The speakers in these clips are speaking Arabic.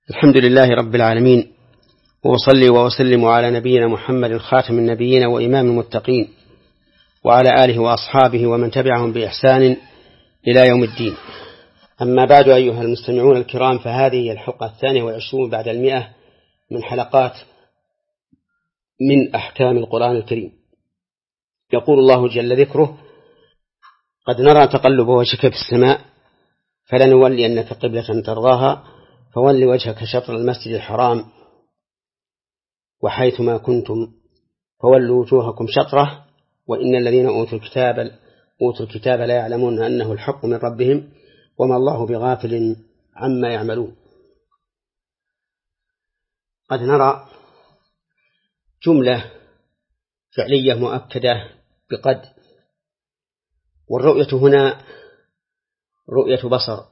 الحمد لله رب العالمين، وأصلي وأسلم على نبينا محمد خاتم النبيين وإمام المتقين، وعلى آله وأصحابه ومن تبعهم بإحسان إلى يوم الدين. أما بعد، أيها المستمعون الكرام، فهذه الحلقة 22 بعد 100 من حلقات من أحكام القرآن الكريم. يقول الله جل ذكره: قد نرى تقلب وجهك في السماء فلنولينك قبلة ترضاها فول وجهك شطر المسجد الحرام وحيثما كنتم فولوا وجوهكم شطره وإن الذين أوتوا الكتاب لا يعلمون أنه الحق من ربهم وما الله بغافل عما يعملون. قد نرى جملة فعلية مؤكدة بقد، والرؤية هنا رؤية بصر.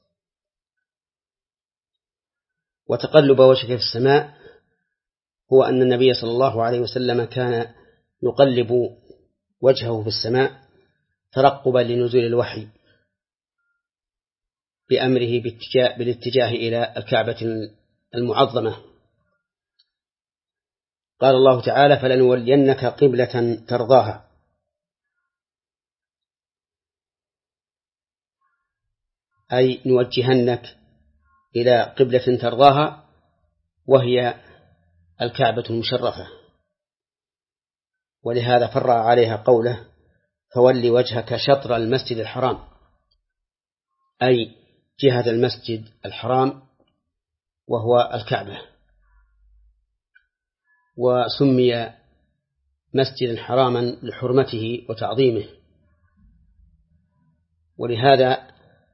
وتقلب وجهك في السماء هو أن النبي صلى الله عليه وسلم كان يقلب وجهه في السماء ترقبا لنزول الوحي بأمره بالاتجاه إلى الكعبة المعظمة. قال الله تعالى: فلنولينك قبلة ترضاها، أي نوجهنك إلى قبلة ترضاها، وهي الكعبة المشرفة. ولهذا فرع عليها قوله: فول وجهك شطر المسجد الحرام، أي جهة المسجد الحرام وهو الكعبة. وسمي مسجدا حراما لحرمته وتعظيمه، ولهذا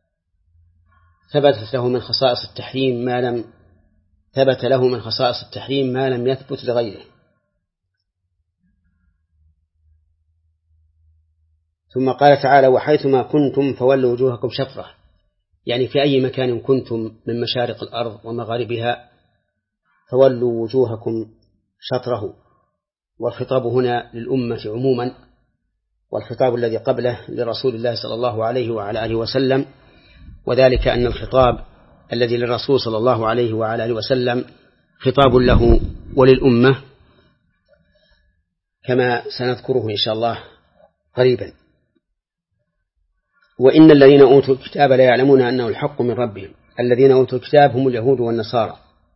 ثبت له من خصائص التحريم ما لم يثبت لغيره. ثم قال تعالى: وحيثما كنتم فولوا وجوهكم شطره، يعني في أي مكان كنتم من مشارق الأرض ومغاربها فولوا وجوهكم شطره. والخطاب هنا للأمة عموما، والخطاب الذي قبله لرسول الله صلى الله عليه وعلى آله وسلم، وذلك أن الخطاب الذي للرسول صلى الله عليه وعلى آله وسلم خطاب له وللأمة، كما سنذكره إن شاء الله قريبا. وإن الذين أوتوا الكتاب لا يعلمون أنه الحق من ربهم. الذين أوتوا الكتاب هم اليهود والنصارى،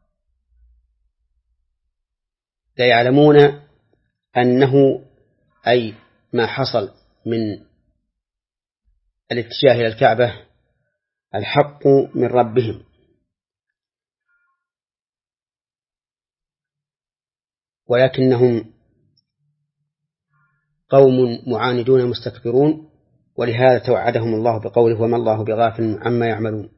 لا يعلمون أنه أي ما حصل من الاتجاه إلى الكعبة الحق من ربهم، ولكنهم قوم معاندون مستكبرون، ولهذا توعدهم الله بقوله: وما الله بغافل عما يعملون.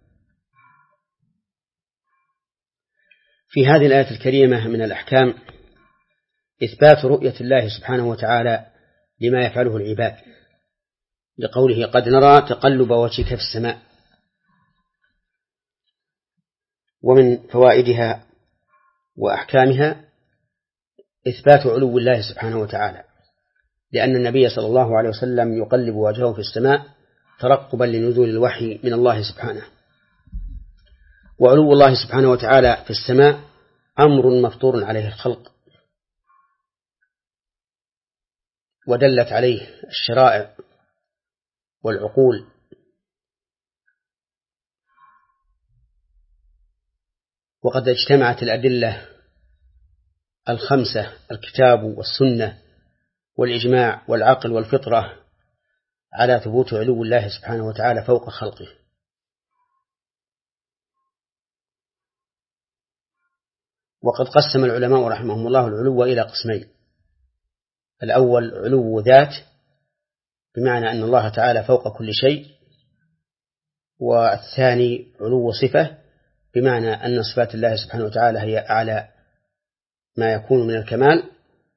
في هذه الآية الكريمة من الأحكام إثبات رؤية الله سبحانه وتعالى لما يفعله العباد، لقوله: قد نرى تقلب وجهك في السماء. ومن فوائدها وأحكامها إثبات علو الله سبحانه وتعالى، لأن النبي صلى الله عليه وسلم يقلب وجهه في السماء ترقبا لنزول الوحي من الله سبحانه. وعلو الله سبحانه وتعالى في السماء أمر مفطور عليه الخلق، ودلت عليه الشرائع والعقول. وقد اجتمعت الأدلة الخمسة: الكتاب والسنة والإجماع والعقل والفطرة، على ثبوت علو الله سبحانه وتعالى فوق خلقه. وقد قسم العلماء رحمهم الله العلو إلى قسمين: الأول علو ذات، بمعنى أن الله تعالى فوق كل شيء، والثاني علو صفة، بمعنى أن صفات الله سبحانه وتعالى هي أعلى ما يكون من الكمال.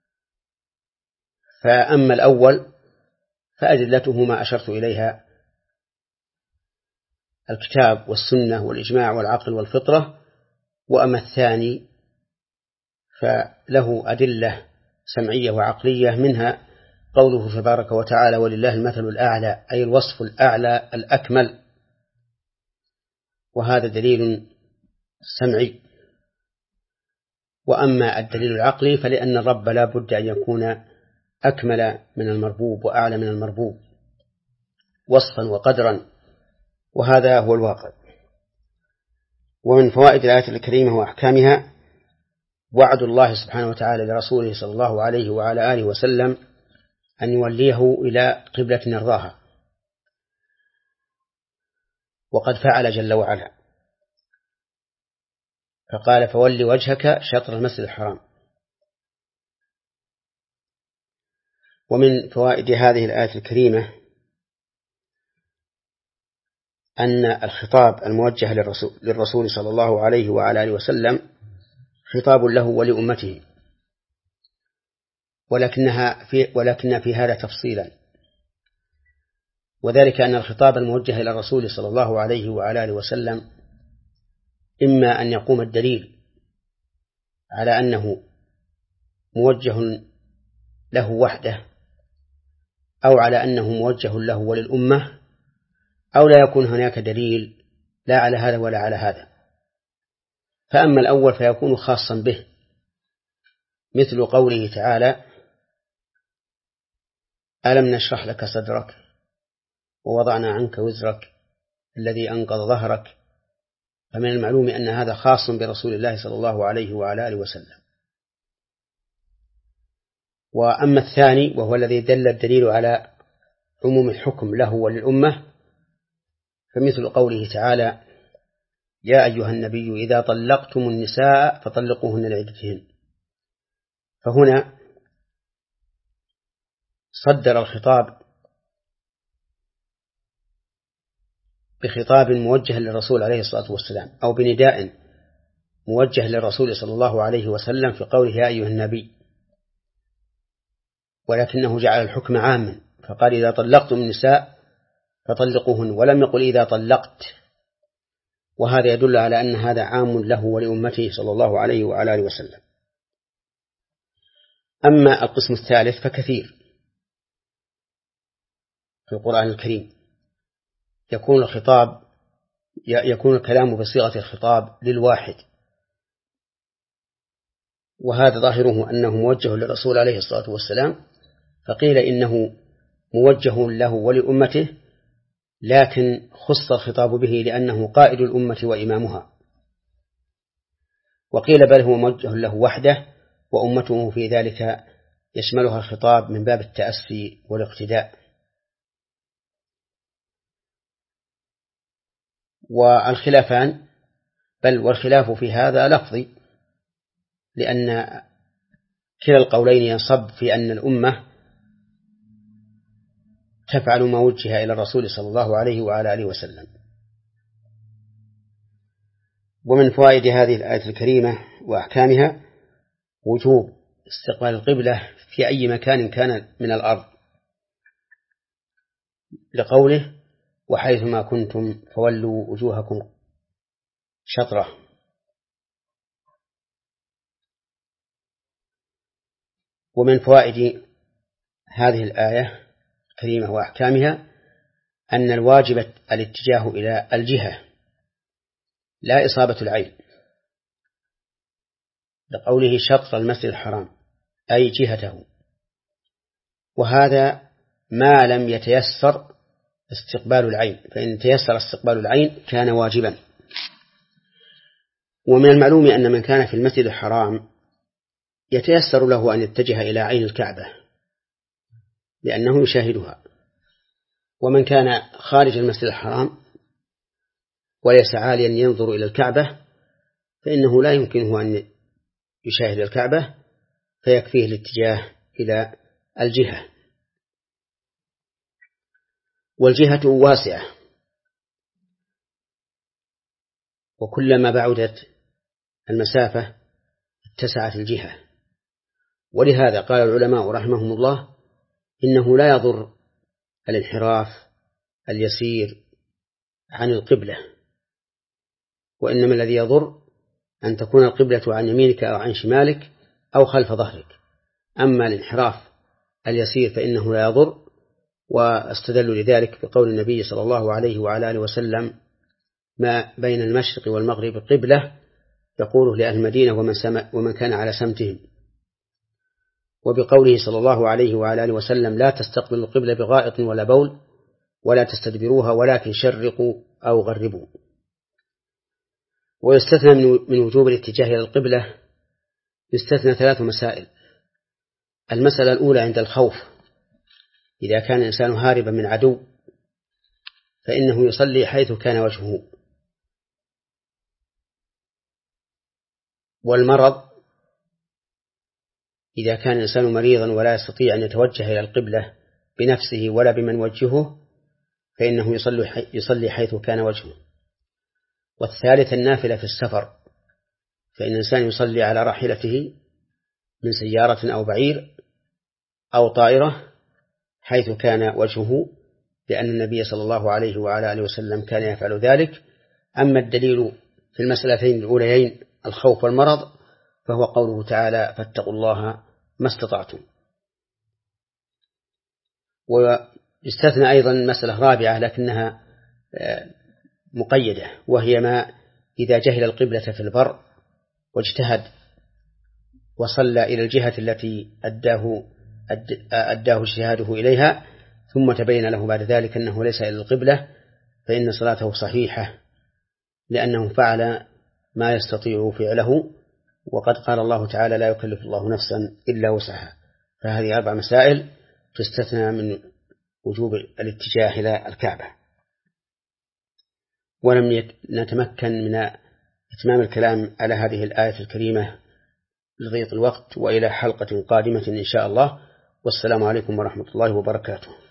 فأما الأول فأدلته ما أشرت إليها: الكتاب والسنة والإجماع والعقل والفطرة. وأما الثاني فله أدلة سمعية وعقلية، منها قوله تبارك وتعالى: ولله المثل الأعلى، أي الوصف الأعلى الأكمل، وهذا دليل سمعي. وأما الدليل العقلي فلأن الرب لا بد أن يكون أكمل من المربوب وأعلى من المربوب وصفا وقدرا، وهذا هو الواقع. ومن فوائد الآية الكريمة وأحكامها وعد الله سبحانه وتعالى لرسوله صلى الله عليه وعلى آله وسلم أن يوليه إلى قبلة يرضاها، وقد فعل جل وعلا، فقال فول وجهك شطر المسجد الحرام. ومن فوائد هذه الآية الكريمة أن الخطاب الموجه للرسول صلى الله عليه وعلى آله وسلم خطاب له ولأمته، ولكن في هذا تفصيلا، وذلك أن الخطاب الموجه إلى الرسول صلى الله عليه وعلى آله وسلم إما أن يقوم الدليل على أنه موجه له وحده، أو على أنه موجه له وللأمة، أو لا يكون هناك دليل لا على هذا ولا على هذا. فأما الأول فيكون خاصا به، مثل قوله تعالى ألم نشرح لك صدرك ووضعنا عنك وزرك الذي أنقض ظهرك، فمن المعلوم أن هذا خاص برسول الله صلى الله عليه وعلى آله وسلم. وأما الثاني وهو الذي دل الدليل على عموم الحكم له وللأمة، فمثل قوله تعالى يا أيها النبي إذا طلقتم النساء فطلقوهن لعدتهن، فهنا صدر الخطاب بخطاب موجه للرسول عليه الصلاة والسلام، أو بنداء موجه للرسول صلى الله عليه وسلم في قوله يا أيها النبي، ولكنه جعل الحكم عاما فقال إذا طلقتم النساء فطلقوهن، ولم يقل إذا طلقت، وهذا يدل على أن هذا عام له ولأمته صلى الله عليه وعلى آله وسلم. أما القسم الثالث فكثير في القرآن الكريم يكون الكلام بصيغة الخطاب للواحد، وهذا ظاهره أنه موجه للرسول عليه الصلاة والسلام، فقيل إنه موجه له ولأمته، لكن خص الخطاب به لأنه قائد الأمة وإمامها، وقيل بل هو موجه له وحده وأمته في ذلك يشملها الخطاب من باب التأسي والاقتداء. والخلافان والخلاف في هذا لفظي، لأن كلا القولين ينصب في أن الأمة تفعل ما وجه إلى الرسول صلى الله عليه وعلى آله وسلم. ومن فوائد هذه الآية الكريمة وأحكامها وجوب استقبال القبلة في أي مكان كان من الأرض، لقوله وحيثما كنتم فولوا وجوهكم شطرة. ومن فوائد هذه الآية الكريمة وأحكامها أن الواجب الاتجاه إلى الجهة لا إصابة العين، لقوله شطر المسجد الحرام أي جهته، وهذا ما لم يتيسر استقبال العين، فإن تيسر استقبال العين كان واجبا. ومن المعلوم أن من كان في المسجد الحرام يتيسر له أن يتجه إلى عين الكعبة لأنه يشاهدها، ومن كان خارج المسجد الحرام وليس عاليا ينظر إلى الكعبة فإنه لا يمكنه أن يشاهد الكعبة، فيكفيه الاتجاه إلى الجهة. والجهة واسعة، وكلما بعدت المسافة اتسعت الجهة، ولهذا قال العلماء رحمهم الله إنه لا يضر الانحراف اليسير عن القبلة، وإنما الذي يضر أن تكون القبلة عن يمينك أو عن شمالك أو خلف ظهرك. أما الانحراف اليسير فإنه لا يضر، واستدلوا لذلك بقول النبي صلى الله عليه وعلى آله وسلم ما بين المشرق والمغرب قبلة يقوله لأهل المدينة ومن كان على سمتهم. وبقوله صلى الله عليه وعلى آله وسلم: لا تستقبلوا القبلة بغائط ولا بول ولا تستدبروها ولكن شرقوا أو غربوا. ويستثنى من وجوب الاتجاه إلى القبلة يستثنى 3 مسائل. المسألة الأولى عند الخوف، إذا كان الإنسان هاربا من عدو فإنه يصلي حيث كان وجهه. والمرض، إذا كان الإنسان مريضا ولا يستطيع أن يتوجه إلى القبلة بنفسه ولا بمن وجهه فإنه يصلي حيث كان وجهه. والثالث النافلة في السفر، فإن الإنسان يصلي على راحلته من سيارة أو بعير أو طائرة حيث كان وجهه، لأن النبي صلى الله عليه وعلى آله وسلم كان يفعل ذلك. أما الدليل في المسألتين الأوليين الخوف والمرض فهو قوله تعالى: فاتقوا الله ما استطعتم. ويستثنى أيضا مسألة رابعة لكنها مقيدة، وهي ما إذا جهل القبلة في البر واجتهد وصلى إلى الجهة التي أداه اجتهاده إليها ثم تبين له بعد ذلك أنه ليس إلى القبلة فإن صلاته صحيحة، لأنه فعل ما يستطيع فعله، وقد قال الله تعالى: لا يكلف الله نفسا إلا وسعها. فهذه 4 مسائل تستثنى من وجوب الاتجاه إلى الكعبة. ولم نتمكن من إتمام الكلام على هذه الآية الكريمة لضيق الوقت، وإلى حلقة قادمة إن شاء الله. والسلام عليكم ورحمة الله وبركاته.